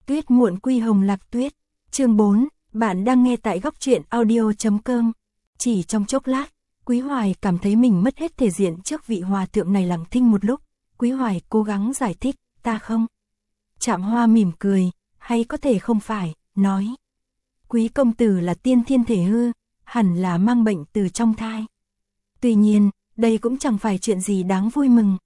Tuyết muộn quy hồng lạc tuyết. Chương 4, bạn đang nghe tại góc truyện audio.com. Chỉ trong chốc lát, Quý Hoài cảm thấy mình mất hết thể diện trước vị hòa thượng này lặng thinh một lúc. Quý Hoài cố gắng giải thích, ta không. Trạm Hoa mỉm cười, hay có thể không phải, nói. Quý công tử là tiên thiên thể hư, hẳn là mang bệnh từ trong thai. Tuy nhiên, đây cũng chẳng phải chuyện gì đáng vui mừng.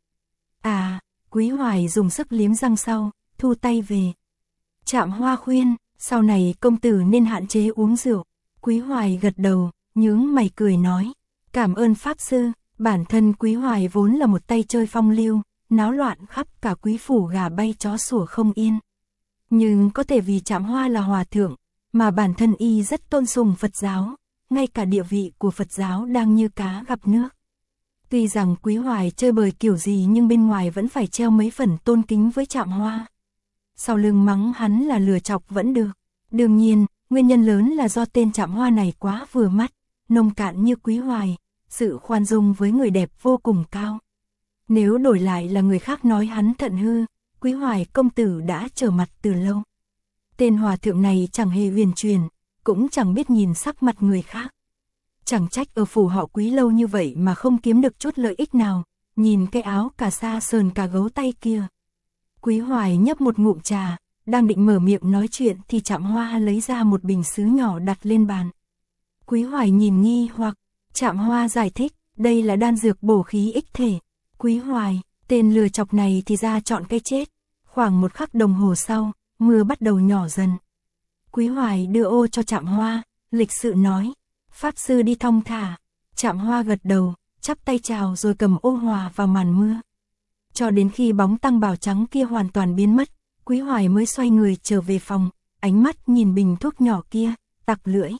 À, Quý Hoài dùng sức liếm răng sau, thu tay về. Trạm Hoa khuyên, sau này công tử nên hạn chế uống rượu. Quý Hoài gật đầu, nhướng mày cười nói. Cảm ơn Pháp Sư, bản thân Quý Hoài vốn là một tay chơi phong lưu, náo loạn khắp cả quý phủ gà bay chó sủa không yên. Nhưng có thể vì Trạm Hoa là hòa thượng, mà bản thân y rất tôn sùng Phật giáo, ngay cả địa vị của Phật giáo đang như cá gặp nước. Tuy rằng Quý Hoài chơi bời kiểu gì nhưng bên ngoài vẫn phải treo mấy phần tôn kính với Trạm Hoa. Sau lưng mắng hắn là lừa chọc vẫn được. Đương nhiên, nguyên nhân lớn là do tên Trạm Hoa này quá vừa mắt, nông cạn như Quý Hoài, sự khoan dung với người đẹp vô cùng cao. Nếu đổi lại là người khác nói hắn thận hư, Quý Hoài công tử đã trở mặt từ lâu. Tên hòa thượng này chẳng hề huyền truyền, cũng chẳng biết nhìn sắc mặt người khác. Chẳng trách ở phủ họ Quý lâu như vậy mà không kiếm được chút lợi ích nào, nhìn cái áo cà sa sờn cả gấu tay kia. Quý Hoài nhấp một ngụm trà, đang định mở miệng nói chuyện thì Trạm Hoa lấy ra một bình sứ nhỏ đặt lên bàn. Quý Hoài nhìn nghi hoặc, Trạm Hoa giải thích, đây là đan dược bổ khí ích thể. Quý Hoài, tên lừa chọc này thì ra chọn cái chết. Khoảng một khắc đồng hồ sau, mưa bắt đầu nhỏ dần. Quý Hoài đưa ô cho Trạm Hoa, lịch sự nói, Pháp Sư đi thong thả. Trạm Hoa gật đầu, chắp tay chào rồi cầm ô hòa vào màn mưa. Cho đến khi bóng tăng bào trắng kia hoàn toàn biến mất, Quý Hoài mới xoay người trở về phòng, ánh mắt nhìn bình thuốc nhỏ kia, tặc lưỡi.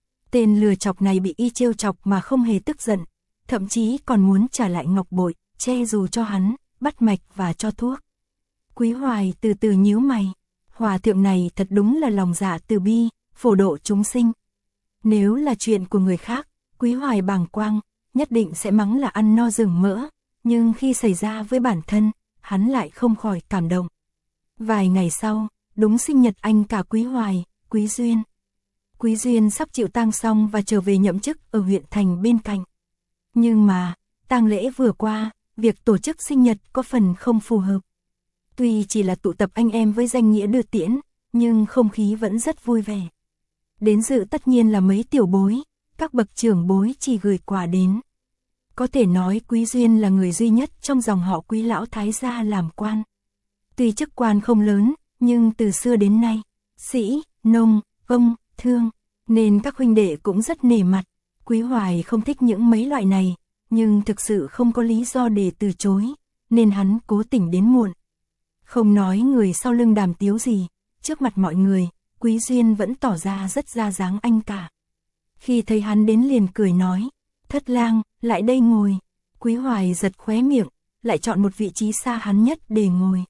Tên lừa chọc này bị y trêu chọc mà không hề tức giận, thậm chí còn muốn trả lại ngọc bội, che dù cho hắn, bắt mạch và cho thuốc. Quý Hoài từ từ nhíu mày, hòa thượng này thật đúng là lòng dạ từ bi, phổ độ chúng sinh. Nếu là chuyện của người khác, Quý Hoài bàng quang, nhất định sẽ mắng là ăn no rừng mỡ, nhưng khi xảy ra với bản thân, hắn lại không khỏi cảm động. Vài ngày sau, đúng sinh nhật anh cả Quý Hoài, Quý Duyên. Quý Duyên sắp chịu tang xong và trở về nhậm chức ở huyện thành bên cạnh. Nhưng mà, tang lễ vừa qua, việc tổ chức sinh nhật có phần không phù hợp. Tuy chỉ là tụ tập anh em với danh nghĩa đưa tiễn, nhưng không khí vẫn rất vui vẻ. Đến dự tất nhiên là mấy tiểu bối, các bậc trưởng bối chỉ gửi quà đến. Có thể nói Quý Duyên là người duy nhất trong dòng họ Quý lão thái gia làm quan. Tuy chức quan không lớn, nhưng từ xưa đến nay, sĩ, nông, công, thương, nên các huynh đệ cũng rất nể mặt. Quý Hoài không thích những mấy loại này, nhưng thực sự không có lý do để từ chối, nên hắn cố tình đến muộn. Không nói người sau lưng đàm tiếu gì, trước mặt mọi người, Quý Duyên vẫn tỏ ra rất ra dáng anh cả. Khi thấy hắn đến liền cười nói, Thất lang, lại đây ngồi. Quý Hoài giật khóe miệng, lại chọn một vị trí xa hắn nhất để ngồi.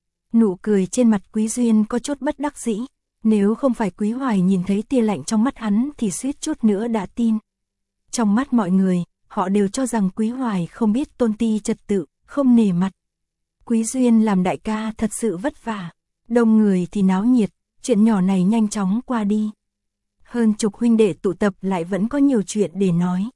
Nụ cười trên mặt Quý Duyên có chút bất đắc dĩ, nếu không phải Quý Hoài nhìn thấy tia lạnh trong mắt hắn thì suýt chút nữa đã tin. Trong mắt mọi người, họ đều cho rằng Quý Hoài không biết tôn ti trật tự, không nể mặt. Quý Duyên làm đại ca thật sự vất vả, đông người thì náo nhiệt, chuyện nhỏ này nhanh chóng qua đi. Hơn chục huynh đệ tụ tập lại vẫn có nhiều chuyện để nói.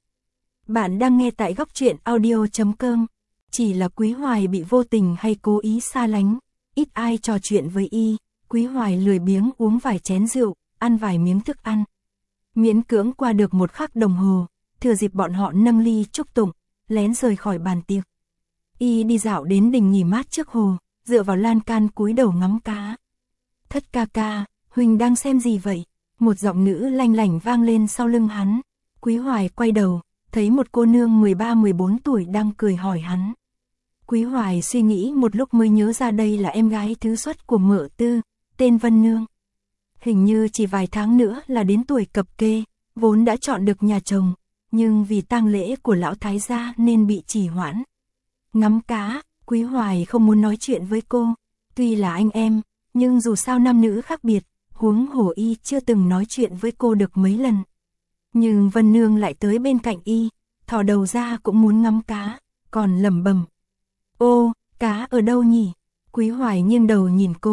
Bạn đang nghe tại góc truyện audio.com. Chỉ là Quý Hoài bị vô tình hay cố ý xa lánh, ít ai trò chuyện với y. Quý Hoài lười biếng uống vài chén rượu, ăn vài miếng thức ăn. Miễn cưỡng qua được một khắc đồng hồ, thừa dịp bọn họ nâng ly chúc tụng, lén rời khỏi bàn tiệc. Y đi dạo đến đình nghỉ mát trước hồ, dựa vào lan can cúi đầu ngắm cá. Thất ca ca, Huỳnh đang xem gì vậy? Một giọng nữ lanh lảnh vang lên sau lưng hắn. Quý Hoài quay đầu, thấy một cô nương 13-14 tuổi đang cười hỏi hắn. Quý Hoài suy nghĩ một lúc mới nhớ ra đây là em gái thứ xuất của Mợ Tư, tên Vân Nương. Hình như chỉ vài tháng nữa là đến tuổi cập kê, vốn đã chọn được nhà chồng, nhưng vì tang lễ của lão thái gia nên bị trì hoãn. Ngắm cá, Quý Hoài không muốn nói chuyện với cô, tuy là anh em, nhưng dù sao nam nữ khác biệt, huống hồ y chưa từng nói chuyện với cô được mấy lần. Nhưng Vân Nương lại tới bên cạnh y, thò đầu ra cũng muốn ngắm cá, còn lẩm bẩm. Ô, cá ở đâu nhỉ? Quý Hoài nghiêng đầu nhìn cô,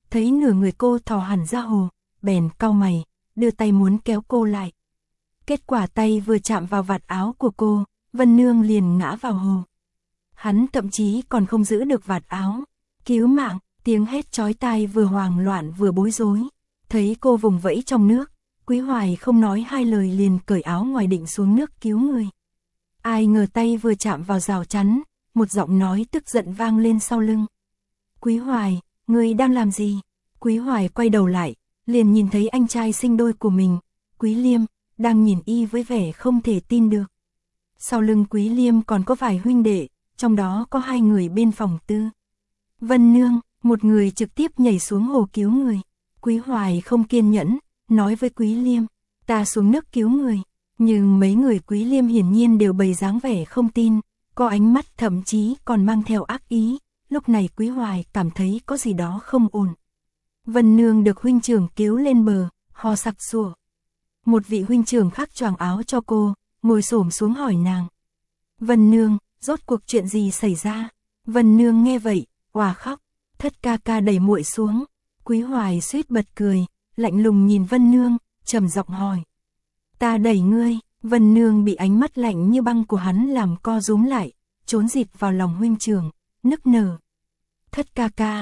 thấy nửa người cô thò hẳn ra hồ, bèn cau mày, đưa tay muốn kéo cô lại. Kết quả tay vừa chạm vào vạt áo của cô, Vân Nương liền ngã vào hồ. Hắn thậm chí còn không giữ được vạt áo. Cứu mạng, tiếng hét chói tai vừa hoảng loạn vừa bối rối. Thấy cô vùng vẫy trong nước, Quý Hoài không nói hai lời liền cởi áo ngoài định xuống nước cứu người. Ai ngờ tay vừa chạm vào rào chắn, một giọng nói tức giận vang lên sau lưng. Quý Hoài, ngươi đang làm gì? Quý Hoài quay đầu lại, liền nhìn thấy anh trai sinh đôi của mình, Quý Liêm, đang nhìn y với vẻ không thể tin được. Sau lưng Quý Liêm còn có vài huynh đệ, trong đó có 2 người bên phòng tư. Vân Nương, một người trực tiếp nhảy xuống hồ cứu người. Quý Hoài không kiên nhẫn, nói với Quý Liêm, ta xuống nước cứu người. Nhưng mấy người Quý Liêm hiển nhiên đều bày dáng vẻ không tin, có ánh mắt thậm chí còn mang theo ác ý. Lúc này Quý Hoài cảm thấy có gì đó không ổn. Vân Nương được huynh trưởng cứu lên bờ, ho sặc sụa. Một vị huynh trưởng khác choàng áo cho cô, ngồi xổm xuống hỏi nàng. Vân Nương, rốt cuộc chuyện gì xảy ra? Vân Nương nghe vậy, òa khóc. Thất ca ca đẩy muội xuống. Quý Hoài suýt bật cười, lạnh lùng nhìn Vân Nương, trầm giọng hỏi. Ta đẩy ngươi. Vân Nương bị ánh mắt lạnh như băng của hắn làm co rúm lại, trốn dịp vào lòng huynh trưởng, nức nở. Thất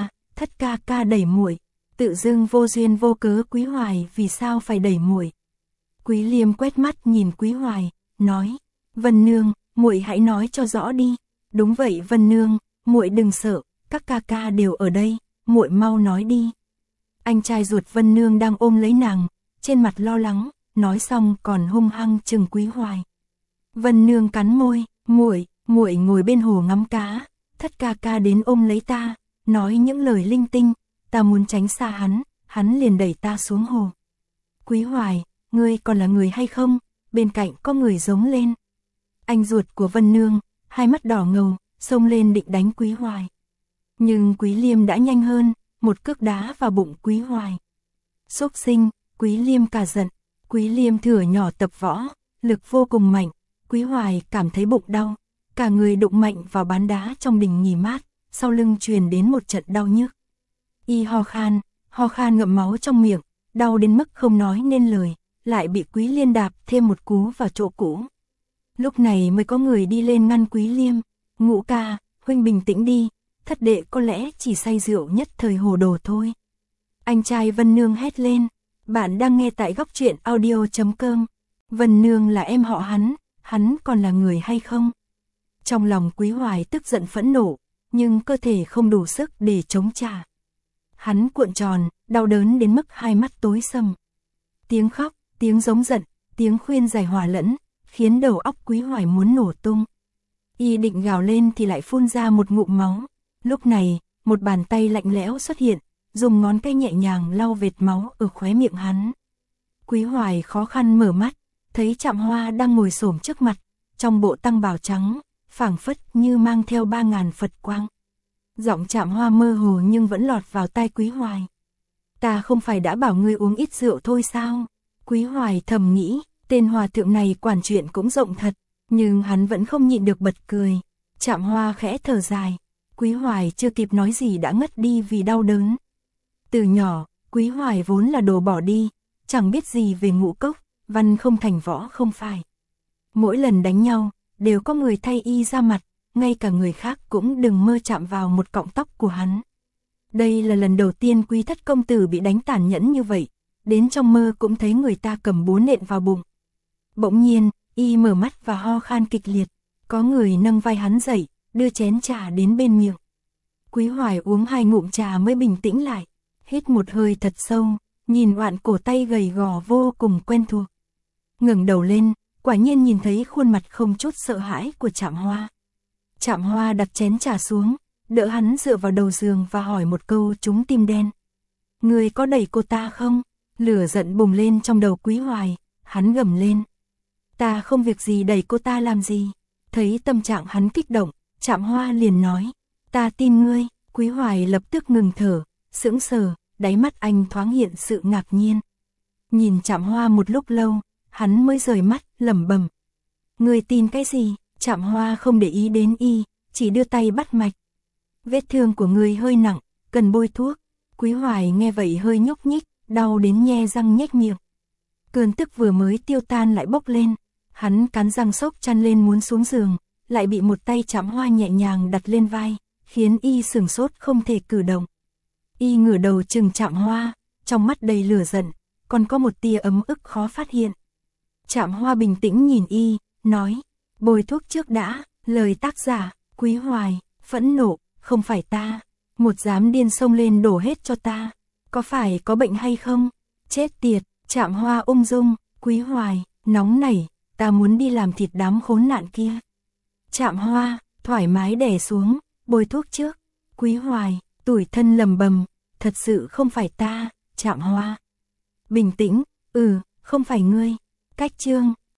ca ca đẩy muội. Tự dưng vô duyên vô cớ Quý Hoài vì sao phải đẩy muội? Quý Liêm quét mắt nhìn Quý Hoài, nói: Vân Nương, muội hãy nói cho rõ đi. Đúng vậy Vân Nương, muội đừng sợ, các ca ca đều ở đây, muội mau nói đi. Anh trai ruột Vân Nương đang ôm lấy nàng, trên mặt lo lắng, nói xong còn hung hăng chừng Quý Hoài. Vân Nương cắn môi, muội ngồi bên hồ ngắm cá, thất ca ca đến ôm lấy ta, nói những lời linh tinh, ta muốn tránh xa hắn liền đẩy ta xuống hồ. Quý Hoài, ngươi còn là người hay không? Bên cạnh có người giống lên. Anh ruột của Vân Nương, hai mắt đỏ ngầu, xông lên định đánh Quý Hoài. Nhưng Quý Liêm đã nhanh hơn, một cước đá vào bụng Quý Hoài. Xúc sinh, Quý Liêm cả giận. Quý Liêm thửa nhỏ tập võ, lực vô cùng mạnh. Quý Hoài cảm thấy bụng đau, cả người đụng mạnh vào bán đá trong đình nghỉ mát, sau lưng truyền đến một trận đau nhức. Y ho khan ngậm máu trong miệng, đau đến mức không nói nên lời, lại bị Quý Liên đạp thêm một cú vào chỗ cũ. Lúc này mới có người đi lên ngăn Quý Liêm. Ngũ ca, huynh bình tĩnh đi, thất đệ có lẽ chỉ say rượu nhất thời hồ đồ thôi. Anh trai Vân Nương hét lên. Bạn đang nghe tại góc truyện audio.com. Vân Nương là em họ hắn còn là người hay không? Trong lòng Quý Hoài tức giận phẫn nộ, nhưng cơ thể không đủ sức để chống trả. Hắn cuộn tròn, đau đớn đến mức hai mắt tối sầm. Tiếng khóc, tiếng giống giận, tiếng khuyên giải hòa lẫn, khiến đầu óc Quý Hoài muốn nổ tung. Y định gào lên thì lại phun ra một ngụm máu. Lúc này, một bàn tay lạnh lẽo xuất hiện, dùng ngón tay nhẹ nhàng lau vệt máu ở khóe miệng hắn. Quý Hoài khó khăn mở mắt, thấy Trạm Hoa đang ngồi xổm trước mặt, trong bộ tăng bào trắng, phảng phất như mang theo 3000 Phật quang. Giọng Trạm Hoa mơ hồ nhưng vẫn lọt vào tai Quý Hoài. Ta không phải đã bảo ngươi uống ít rượu thôi sao? Quý Hoài thầm nghĩ, tên hòa thượng này quản chuyện cũng rộng thật, nhưng hắn vẫn không nhịn được bật cười. Trạm Hoa khẽ thở dài, Quý Hoài chưa kịp nói gì đã ngất đi vì đau đớn. Từ nhỏ, Quý Hoài vốn là đồ bỏ đi, chẳng biết gì về ngũ cốc, văn không thành võ không phải. Mỗi lần đánh nhau, đều có người thay y ra mặt, ngay cả người khác cũng đừng mơ chạm vào một cọng tóc của hắn. Đây là lần đầu tiên Quý thất công tử bị đánh tàn nhẫn như vậy, đến trong mơ cũng thấy người ta cầm búa nện vào bụng. Bỗng nhiên, y mở mắt và ho khan kịch liệt, có người nâng vai hắn dậy, đưa chén trà đến bên miệng. Quý Hoài uống 2 ngụm trà mới bình tĩnh lại, hít một hơi thật sâu, nhìn oạn cổ tay gầy gò vô cùng quen thuộc. Ngẩng đầu lên, quả nhiên nhìn thấy khuôn mặt không chút sợ hãi của Trạm Hoa. Trạm Hoa đặt chén trà xuống, đỡ hắn dựa vào đầu giường và hỏi một câu trúng tim đen. Ngươi có đẩy cô ta không? Lửa giận bùng lên trong đầu Quý Hoài, hắn gầm lên. Ta không việc gì đẩy cô ta làm gì. Thấy tâm trạng hắn kích động, Trạm Hoa liền nói. Ta tin ngươi. Quý Hoài lập tức ngừng thở, sững sờ, đáy mắt anh thoáng hiện sự ngạc nhiên. Nhìn Trạm Hoa một lúc lâu, hắn mới rời mắt, lẩm bẩm. Ngươi tin cái gì? Trạm Hoa không để ý đến y, chỉ đưa tay bắt mạch. Vết thương của ngươi hơi nặng, cần bôi thuốc. Quý Hoài nghe vậy hơi nhúc nhích, đau đến nhe răng nhếch miệng. Cơn tức vừa mới tiêu tan lại bốc lên, hắn cắn răng xốc chăn lên muốn xuống giường, lại bị một tay Trạm Hoa nhẹ nhàng đặt lên vai, khiến y sửng sốt không thể cử động. Y ngửa đầu chừng Trạm Hoa, trong mắt đầy lửa giận, còn có một tia ấm ức khó phát hiện. Trạm Hoa bình tĩnh nhìn y, nói, bôi thuốc trước đã. Lời tác giả, Quý Hoài, phẫn nộ, không phải ta. Một dám điên xông lên đổ hết cho ta. Có phải có bệnh hay không? Chết tiệt, Trạm Hoa ung dung, Quý Hoài, nóng nảy, ta muốn đi làm thịt đám khốn nạn kia. Trạm Hoa, thoải mái đè xuống, bôi thuốc trước. Quý Hoài, tủi thân lầm bầm, thật sự không phải ta. Trạm Hoa, bình tĩnh, không phải ngươi. Cách chương